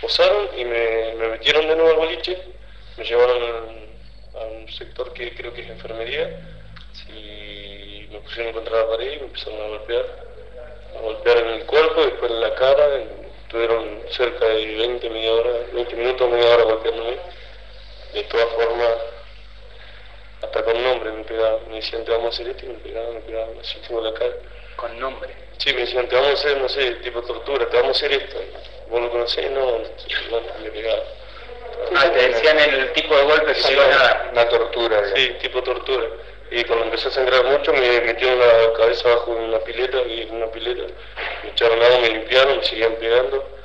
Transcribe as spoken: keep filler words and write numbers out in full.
esposaron y me, me metieron de nuevo al boliche, me llevaron a un sector que creo que es enfermería y me pusieron contra la pared y me empezaron a golpear, a golpear en el cuerpo, después en la cara, estuvieron cerca de veinte, media hora, veinte minutos, media hora golpeándome. De todas formas, hasta con nombre me pegaban, me decían te vamos a hacer esto y me pegaban, me pegaban así como la cara. ¿Con nombre? Sí, me decían te vamos a hacer, no sé, tipo tortura, te vamos a hacer esto. ¿Vos lo conocés? No, bueno, me pegaban. Ah, te decían el tipo de golpe que Sí, se iban a dar. Una tortura, digamos. Sí, tipo tortura. Y cuando empezó a sangrar mucho me metieron la cabeza abajo en una pileta, y en una pileta, me echaron agua, me limpiaron, me seguían pegando.